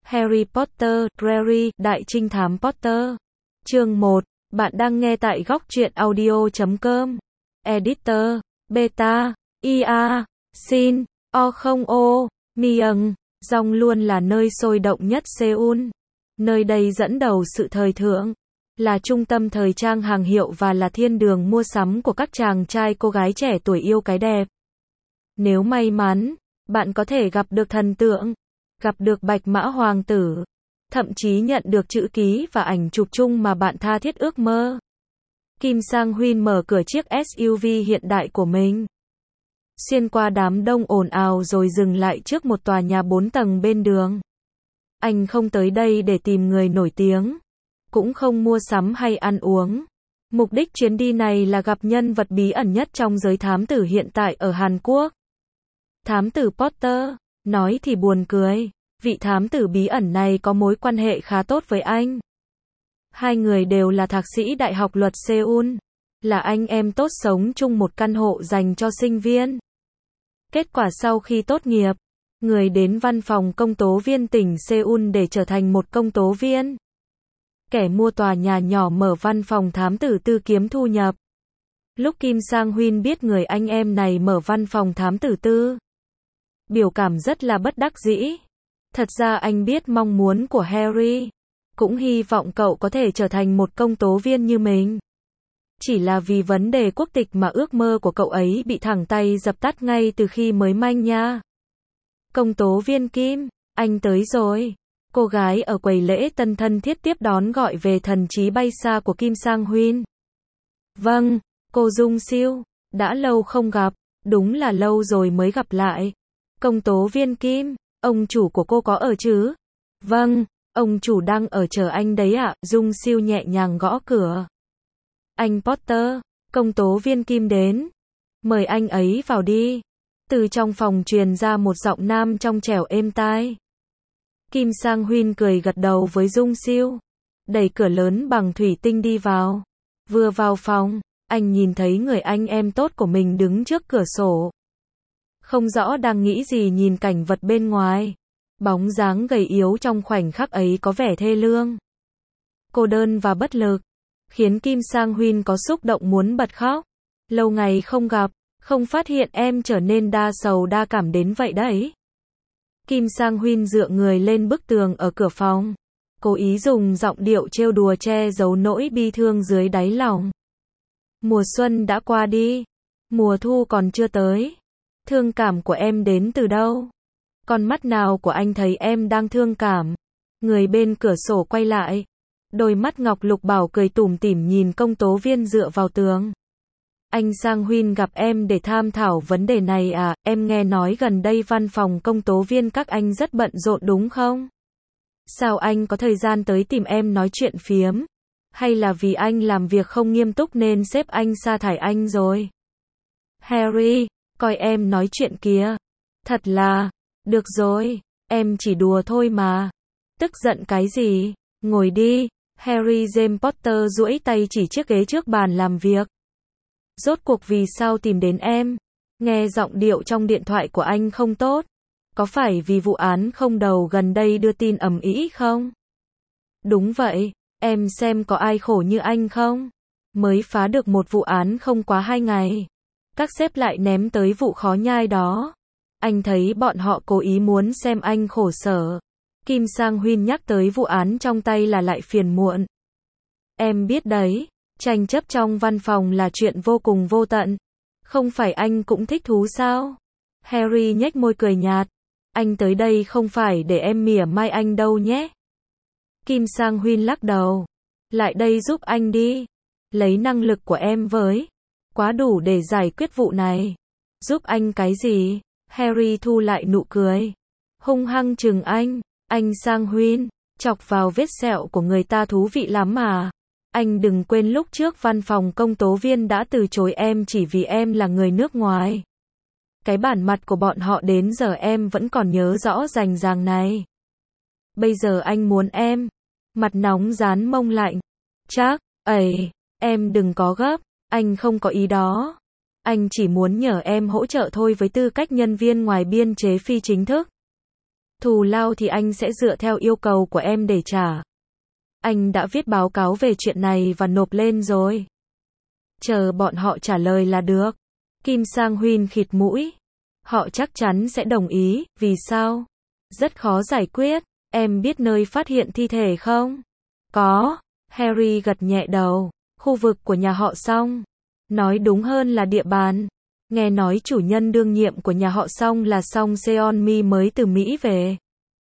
Harry Potter, Prairie, Đại trinh thám Potter. Chương 1. Bạn đang nghe tại góc truyện audio.com. Editor, Beta, IA, Sin, O0O, Myung. Dong luôn là nơi sôi động nhất Seoul. Nơi đây dẫn đầu sự thời thượng, là trung tâm thời trang hàng hiệu và là thiên đường mua sắm của các chàng trai cô gái trẻ tuổi yêu cái đẹp. Nếu may mắn, bạn có thể gặp được thần tượng, gặp được bạch mã hoàng tử, thậm chí nhận được chữ ký và ảnh chụp chung mà bạn tha thiết ước mơ. Kim Sang-hyun mở cửa chiếc SUV hiện đại của mình, xuyên qua đám đông ồn ào rồi dừng lại trước một tòa nhà 4 tầng bên đường. Anh không tới đây để tìm người nổi tiếng, cũng không mua sắm hay ăn uống. Mục đích chuyến đi này là gặp nhân vật bí ẩn nhất trong giới thám tử hiện tại ở Hàn Quốc. Thám tử Potter. Nói thì buồn cười, vị thám tử bí ẩn này có mối quan hệ khá tốt với anh. Hai người đều là thạc sĩ Đại học Luật Seoul, là anh em tốt sống chung một căn hộ dành cho sinh viên. Kết quả sau khi tốt nghiệp, người đến văn phòng công tố viên tỉnh Seoul để trở thành một công tố viên. Kẻ mua tòa nhà nhỏ mở văn phòng thám tử tư kiếm thu nhập. Lúc Kim Sang-hyun biết người anh em này mở văn phòng thám tử tư, biểu cảm rất là bất đắc dĩ. Thật ra anh biết mong muốn của Harry, cũng hy vọng cậu có thể trở thành một công tố viên như mình. Chỉ là vì vấn đề quốc tịch mà ước mơ của cậu ấy bị thẳng tay dập tắt ngay từ khi mới manh nha. Công tố viên Kim, anh tới rồi. Cô gái ở quầy lễ tân thân thiết tiếp đón gọi về thần trí bay xa của Kim Sang-hyun. Vâng, cô Dung Siêu, đã lâu không gặp, đúng là lâu rồi mới gặp lại. Công tố viên Kim, ông chủ của cô có ở chứ? Vâng, ông chủ đang ở chờ anh đấy ạ. Dung Siêu nhẹ nhàng gõ cửa. Anh Potter, công tố viên Kim đến. Mời anh ấy vào đi. Từ trong phòng truyền ra một giọng nam trong trẻo êm tai. Kim Sang-hyun cười gật đầu với Dung Siêu, đẩy cửa lớn bằng thủy tinh đi vào. Vừa vào phòng, anh nhìn thấy người anh em tốt của mình đứng trước cửa sổ. Không rõ đang nghĩ gì nhìn cảnh vật bên ngoài. Bóng dáng gầy yếu trong khoảnh khắc ấy có vẻ thê lương, cô đơn và bất lực, khiến Kim Sang-hyun có xúc động muốn bật khóc. Lâu ngày không gặp, không phát hiện em trở nên đa sầu đa cảm đến vậy đấy. Kim Sang-hyun dựa người lên bức tường ở cửa phòng, cố ý dùng giọng điệu trêu đùa che giấu nỗi bi thương dưới đáy lòng. Mùa xuân đã qua đi, mùa thu còn chưa tới. Thương cảm của em đến từ đâu? Con mắt nào của anh thấy em đang thương cảm? Người bên cửa sổ quay lại, đôi mắt ngọc lục bảo cười tủm tỉm nhìn công tố viên dựa vào tường. Anh Sang-hyun gặp em để tham thảo vấn đề này à? Em nghe nói gần đây văn phòng công tố viên các anh rất bận rộn đúng không? Sao anh có thời gian tới tìm em nói chuyện phiếm? Hay là vì anh làm việc không nghiêm túc nên sếp anh sa thải anh rồi? Harry, coi em nói chuyện kìa. Thật là, được rồi, em chỉ đùa thôi mà. Tức giận cái gì? Ngồi đi. Harry James Potter duỗi tay chỉ chiếc ghế trước bàn làm việc. Rốt cuộc vì sao tìm đến em? Nghe giọng điệu trong điện thoại của anh không tốt. Có phải vì vụ án không đầu gần đây đưa tin ầm ĩ không? Đúng vậy, em xem có ai khổ như anh không? Mới phá được một vụ án không quá 2 ngày. Các sếp lại ném tới vụ khó nhai đó. Anh thấy bọn họ cố ý muốn xem anh khổ sở. Kim Sang-hyun nhắc tới vụ án trong tay là lại phiền muộn. Em biết đấy, tranh chấp trong văn phòng là chuyện vô cùng vô tận. Không phải anh cũng thích thú sao? Harry nhếch môi cười nhạt. Anh tới đây không phải để em mỉa mai anh đâu nhé. Kim Sang-hyun lắc đầu. Lại đây giúp anh đi. Lấy năng lực của em với. Quá đủ để giải quyết vụ này. Giúp anh cái gì? Harry thu lại nụ cười, hung hăng chừng anh. Anh Sang-hyun, chọc vào vết sẹo của người ta thú vị lắm mà. Anh đừng quên lúc trước văn phòng công tố viên đã từ chối em chỉ vì em là người nước ngoài. Cái bản mặt của bọn họ đến giờ em vẫn còn nhớ rõ rành ràng này. Bây giờ anh muốn em. Mặt nóng dán mông lạnh. Chắc, ấy, em đừng có gấp. Anh không có ý đó. Anh chỉ muốn nhờ em hỗ trợ thôi với tư cách nhân viên ngoài biên chế phi chính thức. Thù lao thì anh sẽ dựa theo yêu cầu của em để trả. Anh đã viết báo cáo về chuyện này và nộp lên rồi. Chờ bọn họ trả lời là được. Kim Sang Huyên khịt mũi. Họ chắc chắn sẽ đồng ý, vì sao? Rất khó giải quyết. Em biết nơi phát hiện thi thể không? Có. Harry gật nhẹ đầu. Khu vực của nhà họ Song. Nói đúng hơn là địa bàn. Nghe nói chủ nhân đương nhiệm của nhà họ Song là Song Seon-mi mới từ Mỹ về.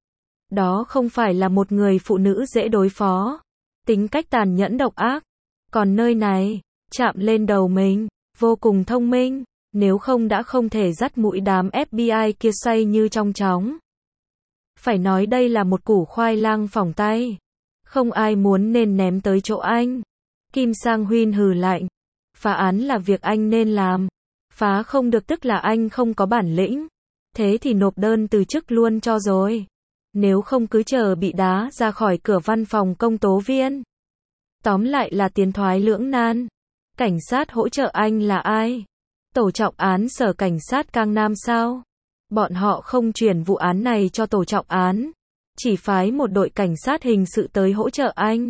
Đó không phải là một người phụ nữ dễ đối phó. Tính cách tàn nhẫn độc ác. Còn nơi này, chạm lên đầu mình, vô cùng thông minh. Nếu không đã không thể dắt mũi đám FBI kia xoay như trong chóng. Phải nói đây là một củ khoai lang phỏng tay. Không ai muốn nên ném tới chỗ anh. Kim Sang Huyên hừ lạnh. Phá án là việc anh nên làm. Phá không được tức là anh không có bản lĩnh. Thế thì nộp đơn từ chức luôn cho rồi. Nếu không cứ chờ bị đá ra khỏi cửa văn phòng công tố viên. Tóm lại là tiến thoái lưỡng nan. Cảnh sát hỗ trợ anh là ai? Tổ trọng án sở cảnh sát Cang Nam sao? Bọn họ không chuyển vụ án này cho tổ trọng án. Chỉ phái một đội cảnh sát hình sự tới hỗ trợ anh.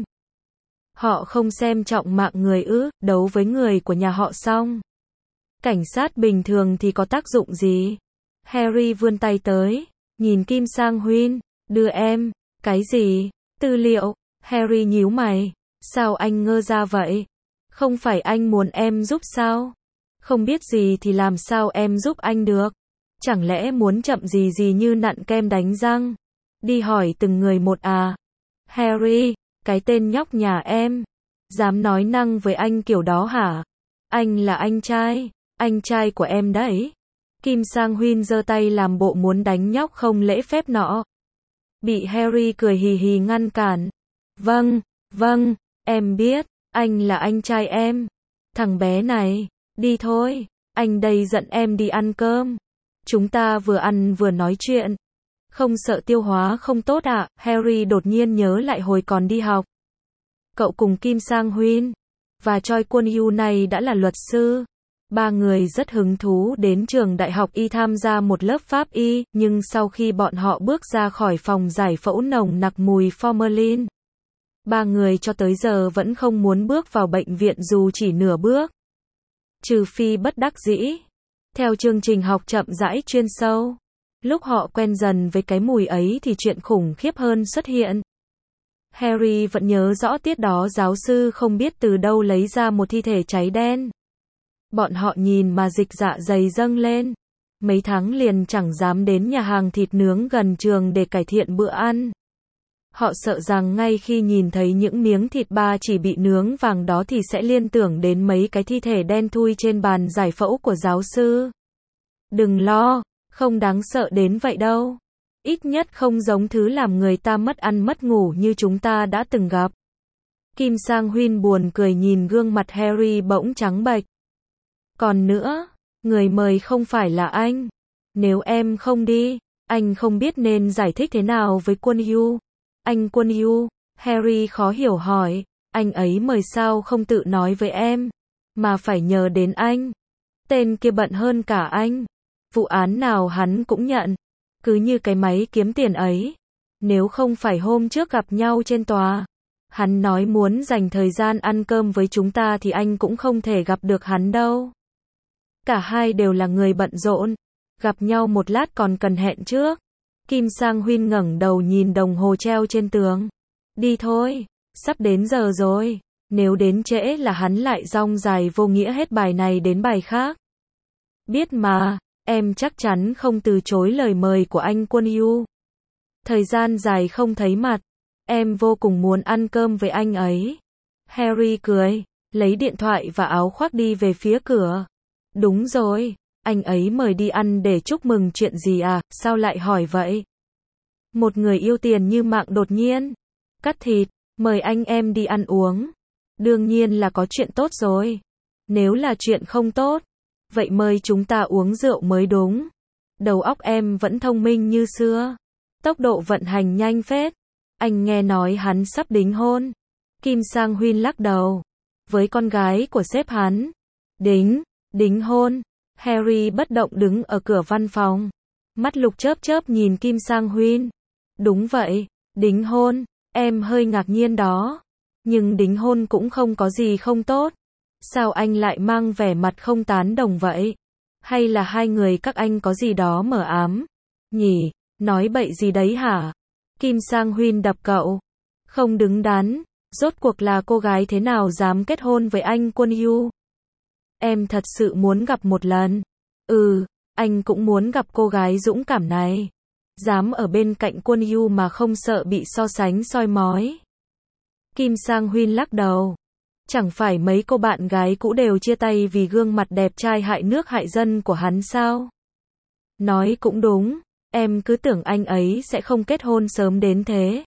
Họ không xem trọng mạng người ư, đấu với người của nhà họ Song. Cảnh sát bình thường thì có tác dụng gì? Harry vươn tay tới, nhìn Kim Sang Huyên, đưa em, cái gì? Tư liệu, Harry nhíu mày, sao anh ngơ ra vậy? Không phải anh muốn em giúp sao? Không biết gì thì làm sao em giúp anh được? Chẳng lẽ muốn chậm gì gì như nặn kem đánh răng? Đi hỏi từng người một à? Harry, cái tên nhóc nhà em, dám nói năng với anh kiểu đó hả? Anh là anh trai của em đấy. Kim Sang Huyên giơ tay làm bộ muốn đánh nhóc không lễ phép nọ. Bị Harry cười hì hì ngăn cản. Vâng, em biết, anh là anh trai em. Thằng bé này, đi thôi, anh đây dẫn em đi ăn cơm. Chúng ta vừa ăn vừa nói chuyện. Không sợ tiêu hóa không tốt à? Harry đột nhiên nhớ lại hồi còn đi học. Cậu cùng Kim Sang Huyên và Choi Kwon Yu này đã là luật sư. Ba người rất hứng thú đến trường đại học Y tham gia một lớp pháp y, nhưng sau khi bọn họ bước ra khỏi phòng giải phẫu nồng nặc mùi formalin. Ba người cho tới giờ vẫn không muốn bước vào bệnh viện dù chỉ nửa bước. Trừ phi bất đắc dĩ. Theo chương trình học chậm rãi chuyên sâu. Lúc họ quen dần với cái mùi ấy thì chuyện khủng khiếp hơn xuất hiện. Harry vẫn nhớ rõ tiết đó giáo sư không biết từ đâu lấy ra một thi thể cháy đen. Bọn họ nhìn mà dịch dạ dày dâng lên. Mấy tháng liền chẳng dám đến nhà hàng thịt nướng gần trường để cải thiện bữa ăn. Họ sợ rằng ngay khi nhìn thấy những miếng thịt ba chỉ bị nướng vàng đó thì sẽ liên tưởng đến mấy cái thi thể đen thui trên bàn giải phẫu của giáo sư. Đừng lo, không đáng sợ đến vậy đâu. Ít nhất không giống thứ làm người ta mất ăn mất ngủ như chúng ta đã từng gặp. Kim Sang Huyên buồn cười nhìn gương mặt Harry bỗng trắng bệch. Còn nữa, người mời không phải là anh. Nếu em không đi, anh không biết nên giải thích thế nào với Kwon Yu. Anh Kwon Yu, Harry khó hiểu hỏi, anh ấy mời sao không tự nói với em, mà phải nhờ đến anh. Tên kia bận hơn cả anh. Vụ án nào hắn cũng nhận. Cứ như cái máy kiếm tiền ấy. Nếu không phải hôm trước gặp nhau trên tòa, hắn nói muốn dành thời gian ăn cơm với chúng ta thì anh cũng không thể gặp được hắn đâu. Cả hai đều là người bận rộn. Gặp nhau một lát còn cần hẹn trước. Kim Sang Huyên ngẩng đầu nhìn đồng hồ treo trên tường. Đi thôi, sắp đến giờ rồi. Nếu đến trễ là hắn lại dong dài vô nghĩa hết bài này đến bài khác. Biết mà, em chắc chắn không từ chối lời mời của anh Kwon Yu. Thời gian dài không thấy mặt, em vô cùng muốn ăn cơm với anh ấy. Harry cười, lấy điện thoại và áo khoác đi về phía cửa. Đúng rồi, anh ấy mời đi ăn để chúc mừng chuyện gì à, sao lại hỏi vậy? Một người yêu tiền như mạng đột nhiên cắt thịt, mời anh em đi ăn uống. Đương nhiên là có chuyện tốt rồi. Nếu là chuyện không tốt, vậy mời chúng ta uống rượu mới đúng. Đầu óc em vẫn thông minh như xưa. Tốc độ vận hành nhanh phết. Anh nghe nói hắn sắp đính hôn. Kim Sang Huyên lắc đầu. Với con gái của sếp hắn. Đính hôn. Harry bất động đứng ở cửa văn phòng. Mắt lục chớp chớp nhìn Kim Sang Huyên. Đúng vậy, đính hôn, em hơi ngạc nhiên đó. Nhưng đính hôn cũng không có gì không tốt. Sao anh lại mang vẻ mặt không tán đồng vậy? Hay là hai người các anh có gì đó mờ ám? Nhỉ, nói bậy gì đấy hả? Kim Sang Huyên đập cậu. Không đứng đắn, rốt cuộc là cô gái thế nào dám kết hôn với anh Kwon Yu? Em thật sự muốn gặp một lần. Anh cũng muốn gặp cô gái dũng cảm này. Dám ở bên cạnh Kwon Yu mà không sợ bị so sánh soi mói. Kim Sang Huyên lắc đầu. Chẳng phải mấy cô bạn gái cũ đều chia tay vì gương mặt đẹp trai hại nước hại dân của hắn sao? Nói cũng đúng, em cứ tưởng anh ấy sẽ không kết hôn sớm đến thế.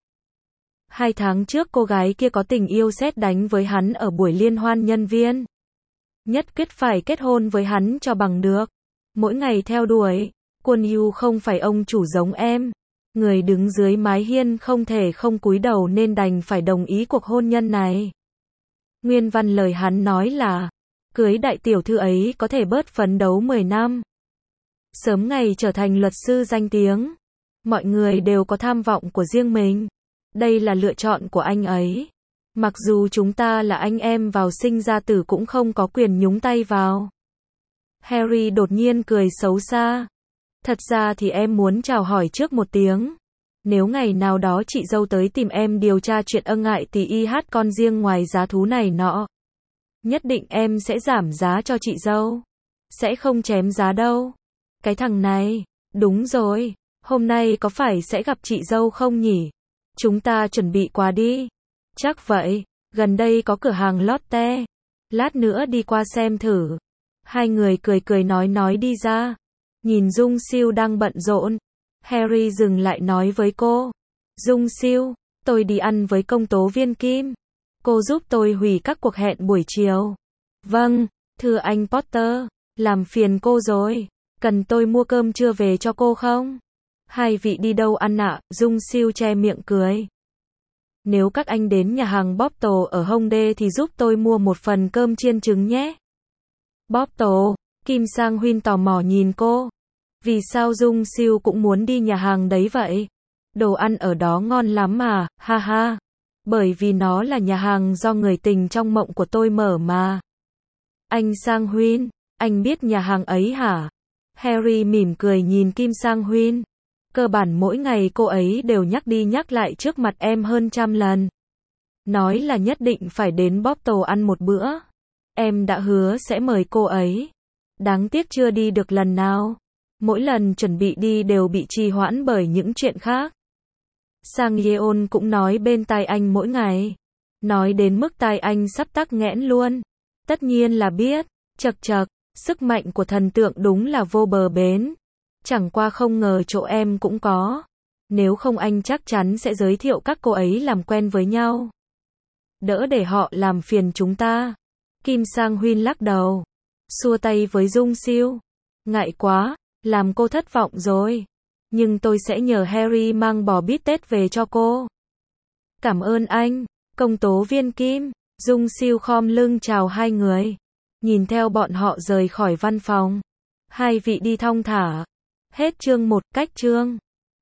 2 tháng trước cô gái kia có tình yêu sét đánh với hắn ở buổi liên hoan nhân viên. Nhất quyết phải kết hôn với hắn cho bằng được. Mỗi ngày theo đuổi, Kwon Yu không phải ông chủ giống em. Người đứng dưới mái hiên không thể không cúi đầu nên đành phải đồng ý cuộc hôn nhân này. Nguyên văn lời hắn nói là, cưới đại tiểu thư ấy có thể bớt phấn đấu 10 năm. Sớm ngày trở thành luật sư danh tiếng. Mọi người đều có tham vọng của riêng mình. Đây là lựa chọn của anh ấy. Mặc dù chúng ta là anh em vào sinh ra tử cũng không có quyền nhúng tay vào. Harry đột nhiên cười xấu xa. Thật ra thì em muốn chào hỏi trước một tiếng. Nếu ngày nào đó chị dâu tới tìm em điều tra chuyện ngại thì con riêng ngoài giá thú này nọ. Nhất định em sẽ giảm giá cho chị dâu. Sẽ không chém giá đâu. Cái thằng này, đúng rồi, hôm nay có phải sẽ gặp chị dâu không nhỉ? Chúng ta chuẩn bị quà đi. Chắc vậy, gần đây có cửa hàng Lotte. Lát nữa đi qua xem thử. Hai người cười cười nói đi ra. Nhìn Dung Siêu đang bận rộn. Harry dừng lại nói với cô. Dung Siêu, tôi đi ăn với công tố viên Kim. Cô giúp tôi hủy các cuộc hẹn buổi chiều. Vâng, thưa anh Potter, làm phiền cô rồi. Cần tôi mua cơm trưa về cho cô không? Hai vị đi đâu ăn ạ? Dung Siêu che miệng cười. Nếu các anh đến nhà hàng Bopto ở Hongdae thì giúp tôi mua một phần cơm chiên trứng nhé. Bopto, Kim Sang Huyên tò mò nhìn cô. Vì sao Dung Siêu cũng muốn đi nhà hàng đấy vậy? Đồ ăn ở đó ngon lắm mà, ha ha. Bởi vì nó là nhà hàng do người tình trong mộng của tôi mở mà. Anh Sang Huyên, anh biết nhà hàng ấy hả? Harry mỉm cười nhìn Kim Sang Huyên. Cơ bản mỗi ngày cô ấy đều nhắc đi nhắc lại trước mặt em hơn 100 lần. Nói là nhất định phải đến Bopto ăn một bữa. Em đã hứa sẽ mời cô ấy. Đáng tiếc chưa đi được lần nào. Mỗi lần chuẩn bị đi đều bị trì hoãn bởi những chuyện khác. Sang Yeon cũng nói bên tai anh mỗi ngày. Nói đến mức tai anh sắp tắc nghẽn luôn. Tất nhiên là biết. Chật chật, sức mạnh của thần tượng đúng là vô bờ bến. Chẳng qua không ngờ chỗ em cũng có. Nếu không anh chắc chắn sẽ giới thiệu các cô ấy làm quen với nhau. Đỡ để họ làm phiền chúng ta. Kim Sang Huyên lắc đầu. Xua tay với Dung Siêu. Ngại quá, làm cô thất vọng rồi. Nhưng tôi sẽ nhờ Harry mang bò bít tết về cho cô. Cảm ơn anh, công tố viên Kim. Dung Siêu khom lưng chào hai người. Nhìn theo bọn họ rời khỏi văn phòng. Hai vị đi thong thả. Hết chương 1, cách chương.